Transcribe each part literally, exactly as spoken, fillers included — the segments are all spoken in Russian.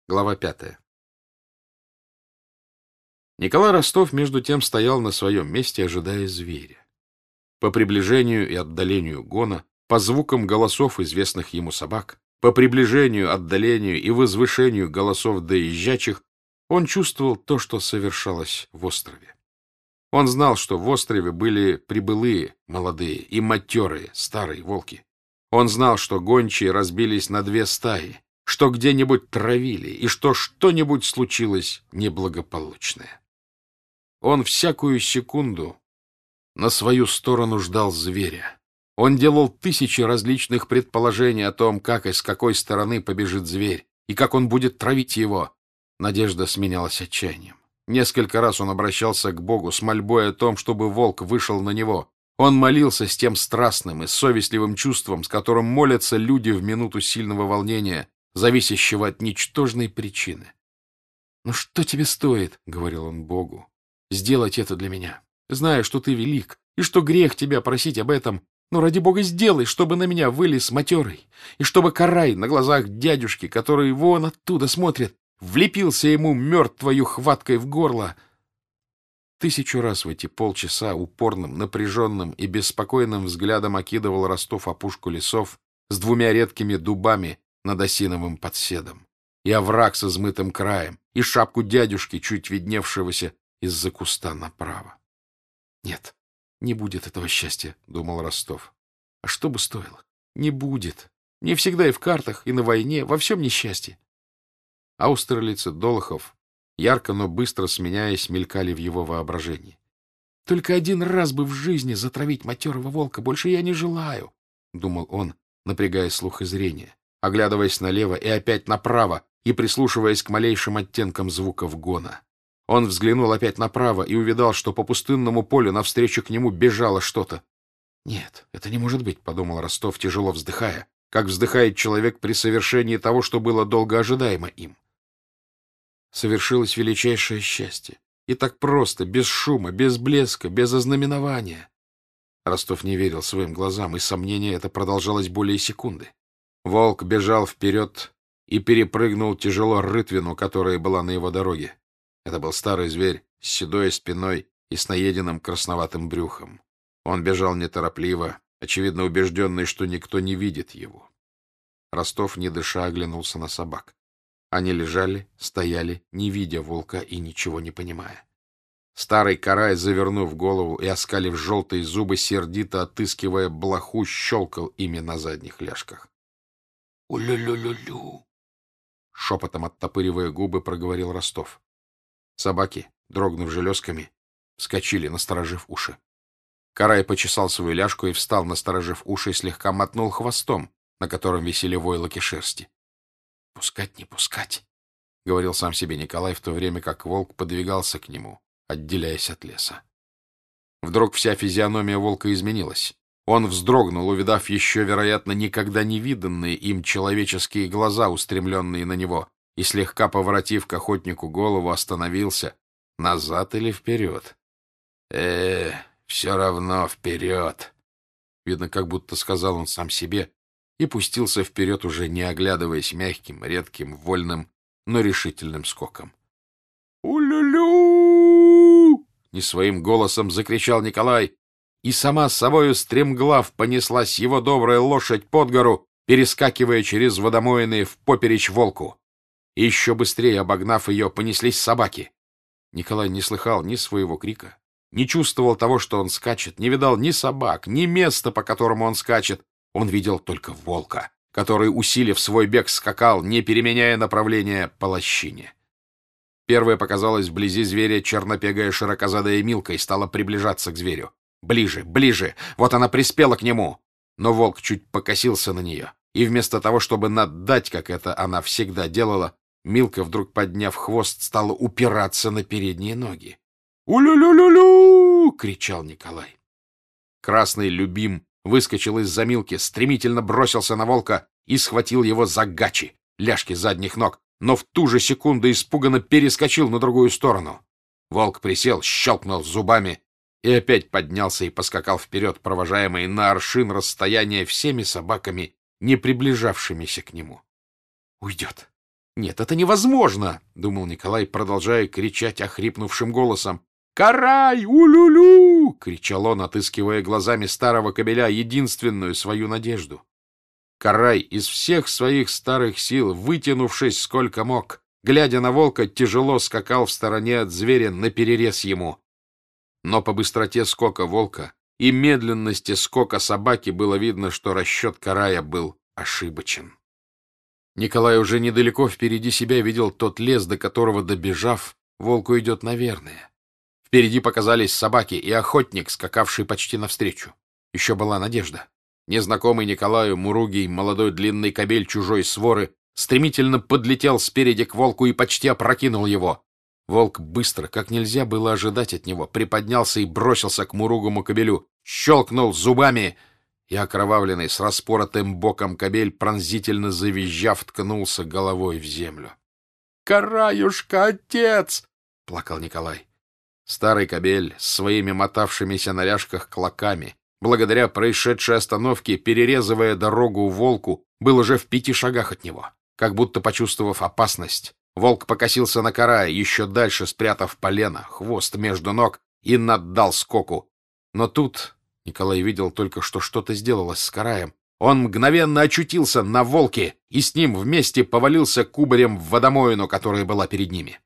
Глава пятая. Николай Ростов между тем стоял на своем месте, ожидая зверя. По приближению и отдалению гона, по звукам голосов известных ему собак, по приближению, отдалению и возвышению голосов доезжачих, он чувствовал то, что совершалось в острове. Он знал, что в острове были прибылые, молодые и матерые, старые волки. Он знал, что гончие разбились на две стаи, что где-нибудь травили, и что что-нибудь случилось неблагополучное. Он всякую секунду на свою сторону ждал зверя. Он делал тысячи различных предположений о том, как и с какой стороны побежит зверь, и как он будет травить его. Надежда сменялась отчаянием. Несколько раз он обращался к Богу с мольбой о том, чтобы волк вышел на него. Он молился с тем страстным и совестливым чувством, с которым молятся люди в минуту сильного волнения, зависящего от ничтожной причины. «Ну что тебе стоит, — говорил он Богу, — сделать это для меня? Знаю, что ты велик, и что грех тебя просить об этом, но ради Бога сделай, чтобы на меня вылез матерый, и чтобы Карай на глазах дядюшки, который вон оттуда смотрит, влепился ему мертвою хваткой в горло». Тысячу раз в эти полчаса упорным, напряженным и беспокойным взглядом окидывал Ростов опушку лесов с двумя редкими дубами над осиновым подседом, и овраг с измытым краем, и шапку дядюшки, чуть видневшегося из-за куста направо. «Нет, не будет этого счастья», — думал Ростов. «А что бы стоило? Не будет. Не всегда и в картах, и на войне, во всем несчастье». Аустерлиц и Долохов, ярко, но быстро сменяясь, мелькали в его воображении. «Только один раз бы в жизни затравить матерого волка, больше я не желаю», — думал он, напрягая слух и зрение, оглядываясь налево и опять направо и прислушиваясь к малейшим оттенкам звуков гона. Он взглянул опять направо и увидал, что по пустынному полю навстречу к нему бежало что-то. «Нет, это не может быть», — подумал Ростов, тяжело вздыхая, как вздыхает человек при совершении того, что было долго ожидаемо им. Совершилось величайшее счастье. И так просто, без шума, без блеска, без ознаменования. Ростов не верил своим глазам, и сомнение это продолжалось более секунды. Волк бежал вперед и перепрыгнул тяжело рытвину, которая была на его дороге. Это был старый зверь с седой спиной и с наеденным красноватым брюхом. Он бежал неторопливо, очевидно убежденный, что никто не видит его. Ростов, не дыша, оглянулся на собак. Они лежали, стояли, не видя волка и ничего не понимая. Старый Карай, завернув голову и оскалив желтые зубы, сердито отыскивая блоху, щелкал ими на задних ляжках. «У-лю-лю-лю-лю!» Шепотом оттопыривая губы, проговорил Ростов. Собаки, дрогнув железками, вскочили, насторожив уши. Карай почесал свою ляжку и встал, насторожив уши, и слегка мотнул хвостом, на котором висели войлоки шерсти. «Пускать, не пускать», — говорил сам себе Николай, в то время как волк подвигался к нему, отделяясь от леса. Вдруг вся физиономия волка изменилась. Он вздрогнул, увидав еще, вероятно, никогда не виданные им человеческие глаза, устремленные на него, и, слегка поворотив к охотнику голову, остановился. Назад или вперед? э все равно вперед. Видно, как будто сказал он сам себе, и пустился вперед, уже не оглядываясь, мягким, редким, вольным, но решительным скоком. «У-лю-лю!» — не своим голосом закричал Николай, и сама с собою стремглав понеслась его добрая лошадь под гору, перескакивая через водомоины впоперечь волку. И еще быстрее, обогнав ее, понеслись собаки. Николай не слыхал ни своего крика, не чувствовал того, что он скачет, не видал ни собак, ни места, по которому он скачет. Он видел только волка, который, усилив свой бег, скакал, не переменяя направления, по лощине. Первая показалась вблизи зверя чернопегая широкозадая Милка и стала приближаться к зверю. Ближе, ближе, вот она приспела к нему. Но волк чуть покосился на нее, и вместо того, чтобы наддать, как это она всегда делала, Милка, вдруг подняв хвост, стала упираться на передние ноги. «У-лю-лю-лю-лю!» — кричал Николай. Красный Любим выскочил из-за Милки, стремительно бросился на волка и схватил его за гачи, ляжки задних ног, но в ту же секунду испуганно перескочил на другую сторону. Волк присел, щелкнул зубами и опять поднялся и поскакал вперед, провожаемый на аршин расстояния всеми собаками, не приближавшимися к нему. «Уйдет! «Нет, это невозможно!» — думал Николай, продолжая кричать охрипнувшим голосом. «Карай! Улюлю!» — кричал он, отыскивая глазами старого кобеля единственную свою надежду. Карай из всех своих старых сил, вытянувшись сколько мог, глядя на волка, тяжело скакал в стороне от зверя наперерез ему. Но по быстроте скока волка и медленности скока собаки было видно, что расчет Карая был ошибочен. Николай уже недалеко впереди себя видел тот лес, до которого, добежав, волк уйдет наверное. Впереди показались собаки и охотник, скакавший почти навстречу. Еще была надежда. Незнакомый Николаю муругий молодой длинный кобель чужой своры стремительно подлетел спереди к волку и почти опрокинул его. Волк быстро, как нельзя было ожидать от него, приподнялся и бросился к муругому кобелю, щелкнул зубами, и окровавленный с распоротым боком кобель, пронзительно завизжав, ткнулся головой в землю. «Караюшка, отец!» — плакал Николай. Старый кобель с своими мотавшимися на ляжках клоками, благодаря происшедшей остановке, перерезывая дорогу волку, был уже в пяти шагах от него. Как будто почувствовав опасность, волк покосился на Карая, еще дальше спрятав полено, хвост между ног, и наддал скоку. Но тут Николай видел только, что что-то сделалось с Караем. Он мгновенно очутился на волке и с ним вместе повалился кубарем в водомоину, которая была перед ними.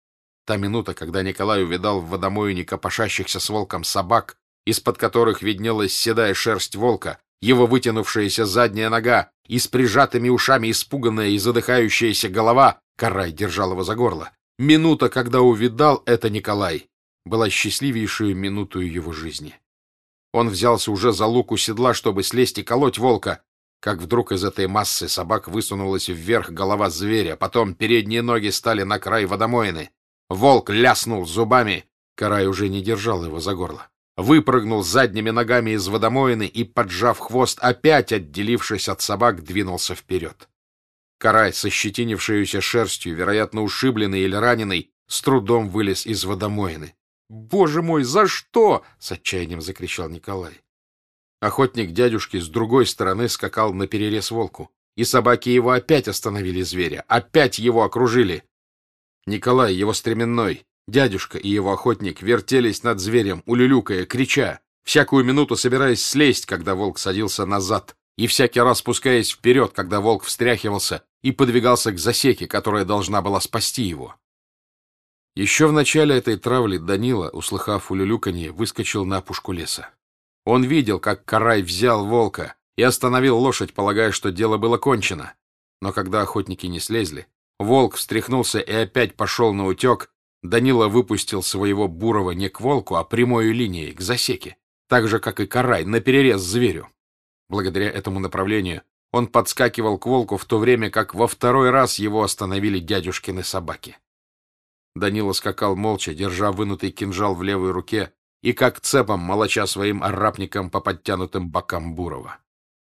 Та минута, когда Николай увидал в водомоине копошащихся с волком собак, из-под которых виднелась седая шерсть волка, его вытянувшаяся задняя нога и с прижатыми ушами испуганная и задыхающаяся голова, Карай держал его за горло. Минута, когда увидал это Николай, была счастливейшую минутою его жизни. Он взялся уже за лук у седла, чтобы слезть и колоть волка, как вдруг из этой массы собак высунулась вверх голова зверя, потом передние ноги стали на край водомоины. Волк ляснул зубами, Карай уже не держал его за горло. Выпрыгнул задними ногами из водомоины и, поджав хвост, опять отделившись от собак, двинулся вперед. Карай, со щетинившейся шерстью, вероятно, ушибленный или раненый, с трудом вылез из водомоины. «Боже мой, за что?» — с отчаянием закричал Николай. Охотник дядюшки с другой стороны скакал наперерез волку, и собаки его опять остановили зверя, опять его окружили. Николай, его стременной, дядюшка и его охотник вертелись над зверем, улюлюкая, крича, всякую минуту собираясь слезть, когда волк садился назад, и всякий раз спускаясь вперед, когда волк встряхивался и подвигался к засеке, которая должна была спасти его. Еще в начале этой травли Данила, услыхав улюлюканье, выскочил на опушку леса. Он видел, как Карай взял волка и остановил лошадь, полагая, что дело было кончено. Но когда охотники не слезли, волк встряхнулся и опять пошел на утек. Данила выпустил своего бурого не к волку, а прямой линией, к засеке, так же, как и Карай, наперерез зверю. Благодаря этому направлению он подскакивал к волку, в то время как во второй раз его остановили дядюшкины собаки. Данила скакал молча, держа вынутый кинжал в левой руке и как цепом молоча своим арапником по подтянутым бокам Бурова.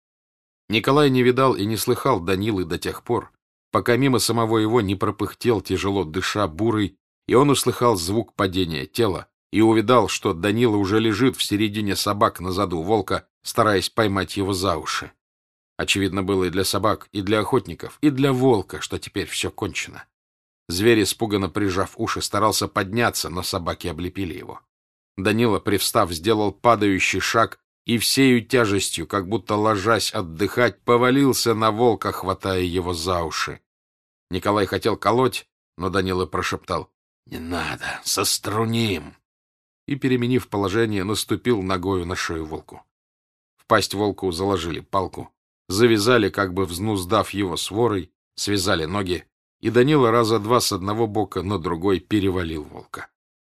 Николай не видал и не слыхал Данилы до тех пор, пока мимо самого его не пропыхтел, тяжело дыша, Бурый, и он услыхал звук падения тела и увидал, что Данила уже лежит в середине собак на заду волка, стараясь поймать его за уши. Очевидно было и для собак, и для охотников, и для волка, что теперь все кончено. Зверь, испуганно прижав уши, старался подняться, но собаки облепили его. Данила, привстав, сделал падающий шаг и всею тяжестью, как будто ложась отдыхать, повалился на волка, хватая его за уши. Николай хотел колоть, но Данила прошептал: «Не надо, соструним!» и, переменив положение, наступил ногою на шею волку. В пасть волку заложили палку, завязали, как бы взнуздав его сворой, связали ноги, и Данила раза два с одного бока на другой перевалил волка.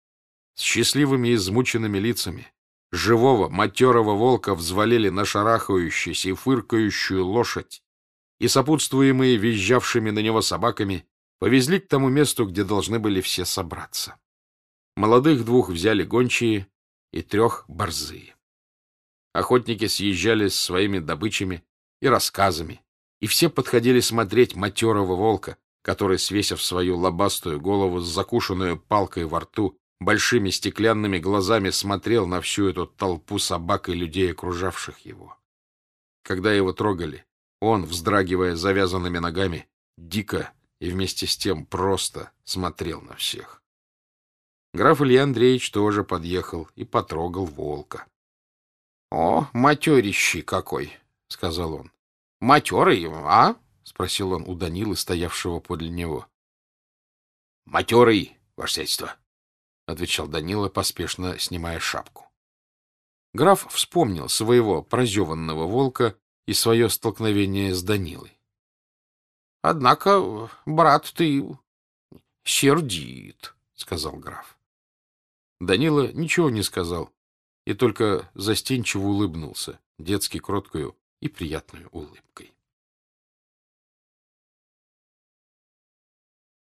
С счастливыми и измученными лицами живого, матерого волка взвалили на шарахающуюся и фыркающую лошадь, и, сопутствуемые визжавшими на него собаками, повезли к тому месту, где должны были все собраться. Молодых двух взяли гончие и трех борзые. Охотники съезжали с своими добычами и рассказами, и все подходили смотреть матерого волка, который, свесив свою лобастую голову с закушенную палкой во рту, большими стеклянными глазами смотрел на всю эту толпу собак и людей, окружавших его. Когда его трогали, он, вздрагивая завязанными ногами, дико и вместе с тем просто смотрел на всех. Граф Илья Андреевич тоже подъехал и потрогал волка. — О, материщий какой! — сказал он. — Матерый, а? — спросил он у Данилы, стоявшего подле него. — Матерый, ваше сиятельство, — отвечал Данила, поспешно снимая шапку. Граф вспомнил своего прозеванного волка и свое столкновение с Данилой. — Однако, брат, ты сердит, — сказал граф. Данила ничего не сказал и только застенчиво улыбнулся детски кроткою и приятной улыбкой.